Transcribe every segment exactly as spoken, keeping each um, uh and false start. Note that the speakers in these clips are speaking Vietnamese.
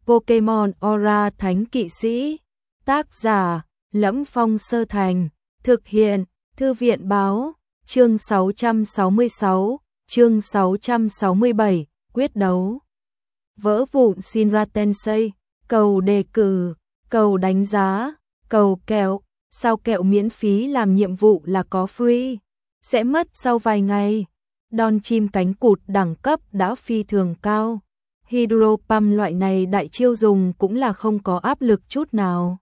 Pokemon Aura Thánh Kỵ Sĩ. Tác giả: Lẫm Phong Sơ Thành. Thực hiện: Thư viện báo. Chương sáu trăm sáu mươi sáu, chương sáu trăm sáu mươi bảy, quyết đấu. Vỡ vụn Shinra Tensei, cầu đề cử, cầu đánh giá, cầu kẹo, sao kẹo miễn phí làm nhiệm vụ là có free, sẽ mất sau vài ngày. Đòn chim cánh cụt đẳng cấp đã phi thường cao. Hydro Pump loại này đại chiêu dùng cũng là không có áp lực chút nào.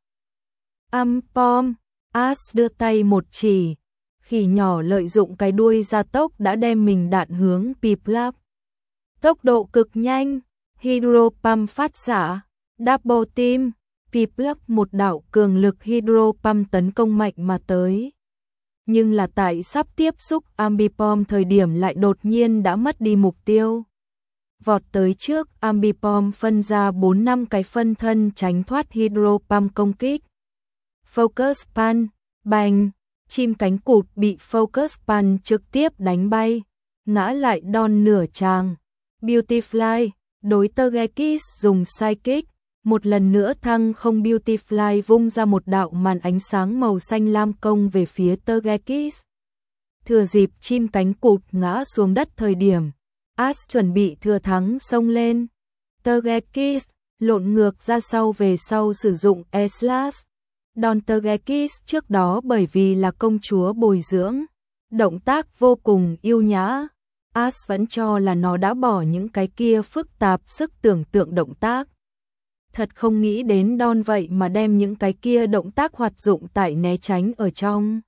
Ampom, Ash đưa tay một chỉ, khỉ nhỏ lợi dụng cái đuôi gia tốc đã đem mình đạn hướng Piplup. Tốc độ cực nhanh, Hydro Pump phát xạ, Double Team, Piplup một đạo cường lực Hydro Pump tấn công mạnh mà tới. Nhưng là tại sắp tiếp xúc Ambipom thời điểm lại đột nhiên đã mất đi mục tiêu. Vọt tới trước, Ambipom phân ra bốn năm cái phân thân tránh thoát Hydro Pump công kích. Focus Punch, bành, chim cánh cụt bị Focus Punch trực tiếp đánh bay, ngã lại đòn nửa tràng. Beautyfly, đối Togekiss dùng Psychic, một lần nữa thăng không. Beautyfly vung ra một đạo màn ánh sáng màu xanh lam công về phía Togekiss. Thừa dịp chim cánh cụt ngã xuống đất thời điểm, Ash chuẩn bị thừa thắng xông lên. Togekiss lộn ngược ra sau về sau sử dụng E-Slash. Đòn Togekiss trước đó bởi vì là công chúa bồi dưỡng, động tác vô cùng yêu nhã. Ash vẫn cho là nó đã bỏ những cái kia phức tạp sức tưởng tượng động tác. Thật không nghĩ đến đòn vậy mà đem những cái kia động tác hoạt dụng tại né tránh ở trong.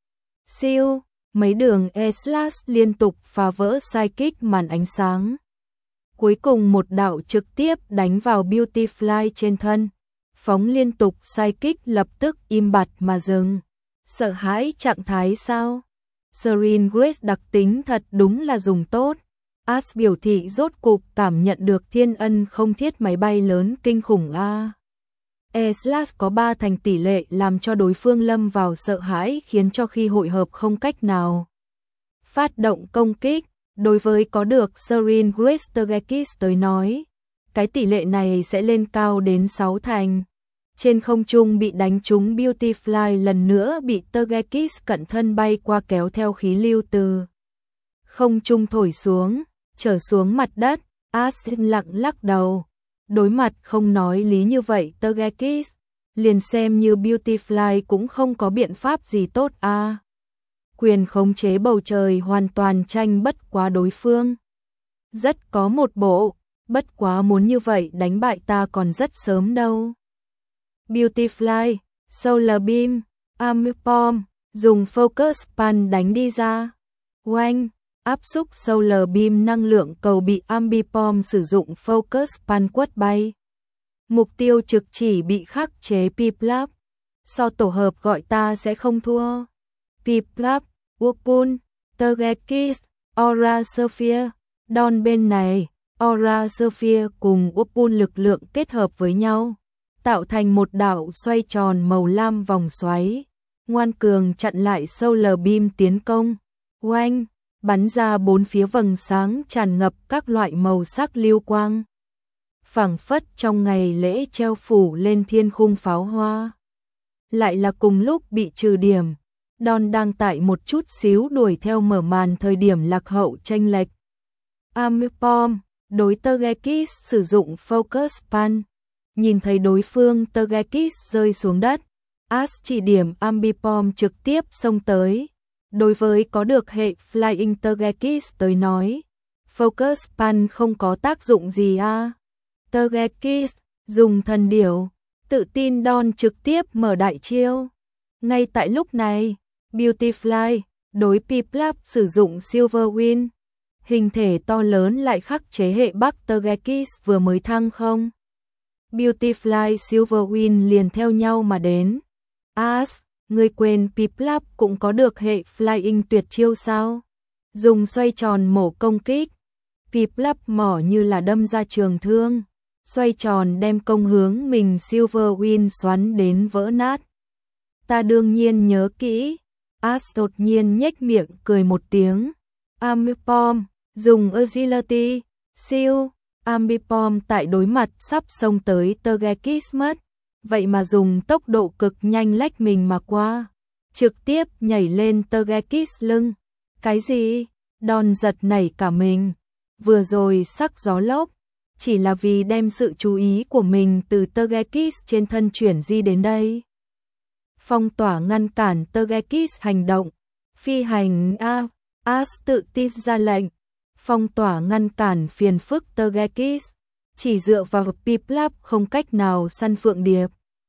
Siêu, mấy đường E-Slash liên tục phá vỡ Psychic màn ánh sáng. Cuối cùng một đạo trực tiếp đánh vào Beautyfly trên thân. Phóng liên tục Psychic lập tức im bặt mà dừng. Sợ hãi trạng thái sao? Serene Grace đặc tính thật đúng là dùng tốt. Ash biểu thị rốt cục cảm nhận được thiên ân không thiết máy bay lớn kinh khủng a. E-Slash có ba thành tỷ lệ làm cho đối phương lâm vào sợ hãi khiến cho khi hội hợp không cách nào phát động công kích. Đối với có được Serene Grace Togekiss tới nói, cái tỷ lệ này sẽ lên cao đến sáu thành. Trên không trung bị đánh trúng Beautyfly lần nữa bị Togekiss cận thân bay qua kéo theo khí lưu từ không trung thổi xuống, trở xuống mặt đất. Ash lặng lắc đầu. Đối mặt không nói lý như vậy Togekiss, liền xem như Beautyfly cũng không có biện pháp gì tốt a. À. Quyền khống chế bầu trời hoàn toàn tranh bất quá đối phương. Rất có một bộ, bất quá muốn như vậy đánh bại ta còn rất sớm đâu. Beautyfly, Solar Beam, Ambipom, dùng Focus Punch đánh đi ra. Oanh, áp xúc Solar Beam năng lượng cầu bị Ambipom sử dụng Focus Punch quất bay. Mục tiêu trực chỉ bị khắc chế Piplup. So tổ hợp gọi ta sẽ không thua. Piplup, Wurmple, Togekiss, Aura Sphere. Đòn bên này, Aura Sphere cùng Wurmple lực lượng kết hợp với nhau, tạo thành một đạo xoay tròn màu lam vòng xoáy, ngoan cường chặn lại Solar Beam tiến công. Oanh, bắn ra bốn phía vầng sáng tràn ngập các loại màu sắc lưu quang. Phảng phất trong ngày lễ treo phủ lên thiên khung pháo hoa. Lại là cùng lúc bị trừ điểm, đòn đang tại một chút xíu đuổi theo mở màn thời điểm lạc hậu chênh lệch. Ambipom, đối Togekiss sử dụng Focus Punch. Nhìn thấy đối phương Togekiss rơi xuống đất, Ash chỉ điểm Ambipom trực tiếp xông tới. Đối với có được hệ Flying Togekiss tới nói, Focus Punch không có tác dụng gì a. À. Togekiss dùng thần điểu, tự tin đòn trực tiếp mở đại chiêu. Ngay tại lúc này, Beautyfly đối Piplup sử dụng Silver Wind. Hình thể to lớn lại khắc chế hệ Bắc Togekiss vừa mới thăng không. Beautyfly Silver Wind liền theo nhau mà đến. Ash, ngươi quên Piplup cũng có được hệ Flying tuyệt chiêu sao? Dùng xoay tròn mổ công kích. Piplup mỏ như là đâm ra trường thương, xoay tròn đem công hướng mình Silver Wind xoắn đến vỡ nát. Ta đương nhiên nhớ kỹ. Ash đột nhiên nhếch miệng cười một tiếng. Ambipom, dùng Agility, siêu, Ambipom tại đối mặt sắp xông tới Togekiss mất, vậy mà dùng tốc độ cực nhanh lách mình mà qua, trực tiếp nhảy lên Togekiss lưng. Cái gì? Đòn giật nảy cả mình. Vừa rồi sắc gió lốc, chỉ là vì đem sự chú ý của mình từ Togekiss trên thân chuyển di đến đây. Phong tỏa ngăn cản Togekiss hành động. Phi hành A, As tự tin ra lệnh. Phong tỏa ngăn cản phiền phức Togekiss. Chỉ dựa vào Piplup không cách nào săn Phượng Điệp.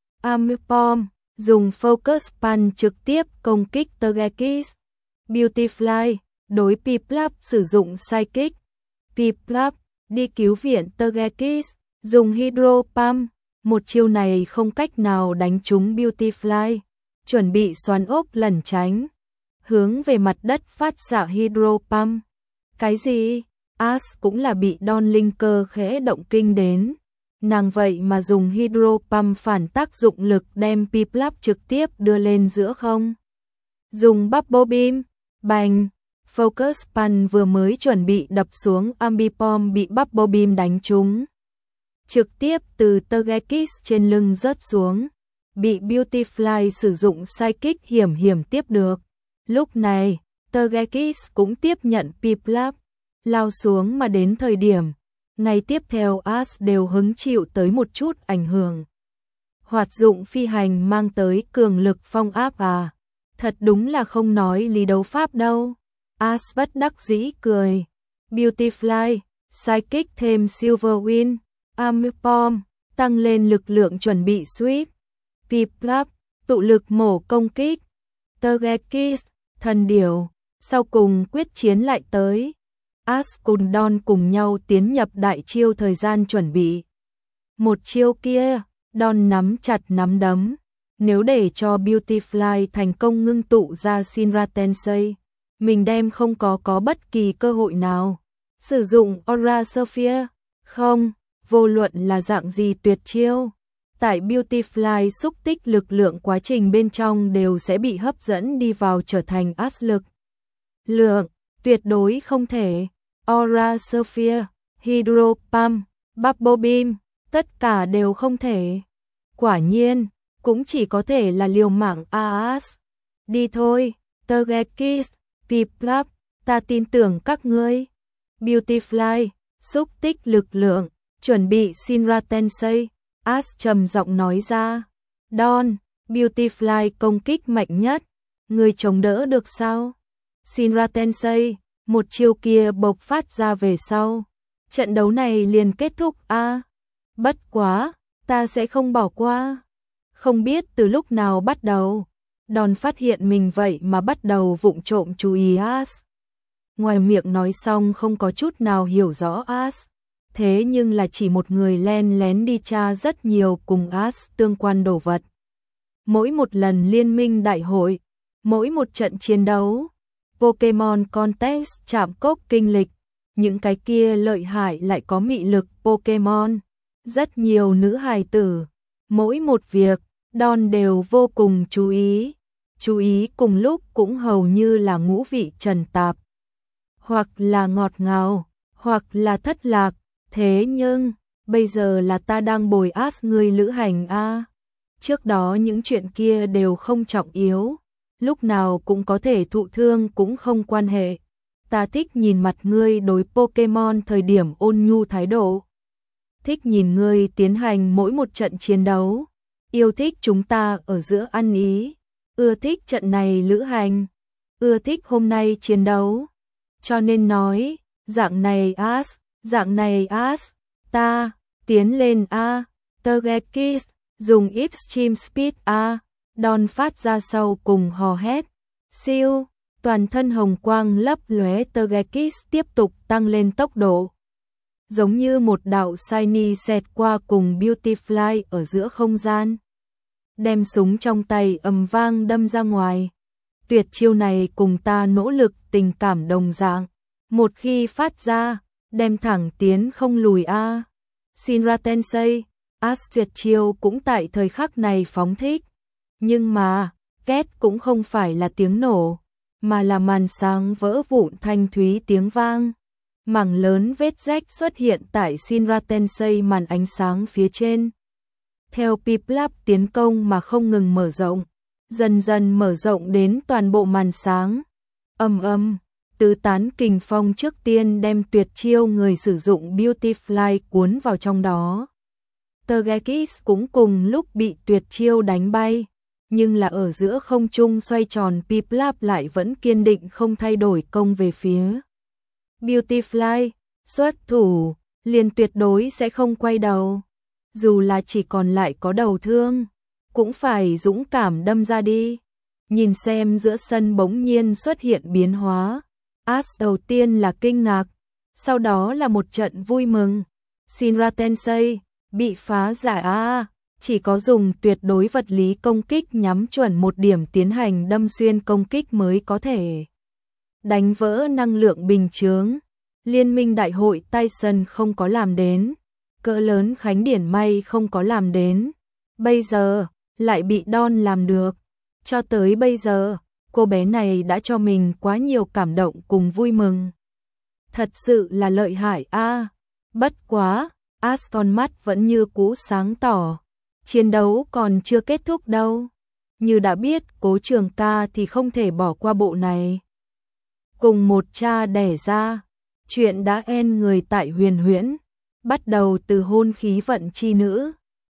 Ambipom dùng Focus Punch trực tiếp công kích Togekiss. Beautifly đối Piplup sử dụng Psychic. Piplup đi cứu viện Togekiss, dùng Hydro Pump. Một chiêu này không cách nào đánh trúng Beautifly, chuẩn bị xoắn ốc lẩn tránh, hướng về mặt đất phát xạ Hydro Pump. Cái gì? As cũng là bị Đon linh cơ khẽ động kinh đến. Nàng vậy mà dùng Hydro Pump phản tác dụng lực đem Piplup trực tiếp đưa lên giữa không. Dùng Bubble Beam, bành, Focus Punch vừa mới chuẩn bị đập xuống, Ambipom bị Bubble Beam đánh trúng. Trực tiếp từ Togekiss trên lưng rớt xuống, bị Beautifly sử dụng Psychic hiểm hiểm tiếp được. Lúc này, Togekiss cũng tiếp nhận Piplup, lao xuống mà đến thời điểm, ngày tiếp theo As đều hứng chịu tới một chút ảnh hưởng. Hoạt dụng phi hành mang tới cường lực phong áp à, thật đúng là không nói lý đấu pháp đâu. As bất đắc dĩ cười. Beautifly, Psychic thêm Silver Wind, Ambipom tăng lên lực lượng chuẩn bị sweep. Piplup tụ lực mổ công kích. Togekiss, thần điểu, sau cùng quyết chiến lại tới. As cùng Đon cùng nhau tiến nhập đại chiêu thời gian chuẩn bị. Một chiêu kia, Đon nắm chặt nắm đấm. Nếu để cho Beautifly thành công ngưng tụ ra Shinra Tensei, mình đem không có có bất kỳ cơ hội nào. Sử dụng Aura Sphere, không, vô luận là dạng gì tuyệt chiêu. Tại Beautifly xúc tích lực lượng quá trình bên trong đều sẽ bị hấp dẫn đi vào trở thành As lực. Lượng, tuyệt đối không thể. Aura Sphere, Hydro Pump, Bubble Beam, tất cả đều không thể. Quả nhiên, cũng chỉ có thể là liều mạng As. Đi thôi, Togekiss, Piplup, ta tin tưởng các ngươi. Beautifly, xúc tích lực lượng, chuẩn bị Shinra Tensei. As trầm giọng nói ra. Đon, Beautifly công kích mạnh nhất, người chống đỡ được sao? Shinra Tensei, một chiêu kia bộc phát ra về sau, trận đấu này liền kết thúc a. À, bất quá, ta sẽ không bỏ qua. Không biết từ lúc nào bắt đầu, Đon phát hiện mình vậy mà bắt đầu vụng trộm chú ý As. Ngoài miệng nói xong không có chút nào hiểu rõ As, thế nhưng là chỉ một người len lén đi tra rất nhiều cùng As tương quan đồ vật. Mỗi một lần liên minh đại hội, mỗi một trận chiến đấu, Pokemon Contest chạm cốc kinh lịch, những cái kia lợi hại lại có mị lực Pokemon, rất nhiều nữ hài tử, mỗi một việc, Đon đều vô cùng chú ý, chú ý cùng lúc cũng hầu như là ngũ vị trần tạp, hoặc là ngọt ngào, hoặc là thất lạc, thế nhưng, bây giờ là ta đang bồi As người lữ hành a. Trước đó những chuyện kia đều không trọng yếu, lúc nào cũng có thể thụ thương cũng không quan hệ. Ta thích nhìn mặt ngươi đối Pokemon thời điểm ôn nhu thái độ. Thích nhìn ngươi tiến hành mỗi một trận chiến đấu. Yêu thích chúng ta ở giữa ăn ý. Ưa thích trận này lữ hành. Ưa thích hôm nay chiến đấu. Cho nên nói, dạng này As, dạng này As, ta, tiến lên A, Togekiss, dùng Extreme Speed A. Đon phát ra sau cùng hò hét. Siêu, toàn thân hồng quang lấp lóe, Togekiss tiếp tục tăng lên tốc độ. Giống như một đạo shiny xẹt qua cùng Beautifly ở giữa không gian. Đem súng trong tay ầm vang đâm ra ngoài. Tuyệt chiêu này cùng ta nỗ lực tình cảm đồng dạng. Một khi phát ra, đem thẳng tiến không lùi a. Shinra Tensei, As tuyệt chiêu cũng tại thời khắc này phóng thích. Nhưng mà, két cũng không phải là tiếng nổ, mà là màn sáng vỡ vụn thanh thúy tiếng vang. Mảng lớn vết rách xuất hiện tại Shinra Tensei màn ánh sáng phía trên. Theo Piplap tiến công mà không ngừng mở rộng, dần dần mở rộng đến toàn bộ màn sáng. Ầm ầm, tứ tán kình phong trước tiên đem tuyệt chiêu người sử dụng Beauty Fly cuốn vào trong đó. Togekiss cũng cùng lúc bị tuyệt chiêu đánh bay, nhưng là ở giữa không trung xoay tròn Piplap lại vẫn kiên định không thay đổi công về phía Beauty Fly, xuất thủ, liền tuyệt đối sẽ không quay đầu. Dù là chỉ còn lại có đầu thương, cũng phải dũng cảm đâm ra đi. Nhìn xem giữa sân bỗng nhiên xuất hiện biến hóa. As đầu tiên là kinh ngạc, sau đó là một trận vui mừng. Shinra Tensei bị phá giải a, chỉ có dùng tuyệt đối vật lý công kích nhắm chuẩn một điểm tiến hành đâm xuyên công kích mới có thể đánh vỡ năng lượng bình chướng. Liên minh đại hội Tyson không có làm đến, cỡ lớn Khánh Điển May không có làm đến, bây giờ lại bị Don làm được. Cho tới bây giờ, cô bé này đã cho mình quá nhiều cảm động cùng vui mừng. Thật sự là lợi hại a. Bất quá, Aston mắt vẫn như cũ sáng tỏ. Chiến đấu còn chưa kết thúc đâu. Như đã biết Cố Trường Ca thì không thể bỏ qua bộ này. Cùng một cha đẻ ra, chuyện đã end người tại Huyền Huyễn, bắt đầu từ hôn khí vận chi nữ.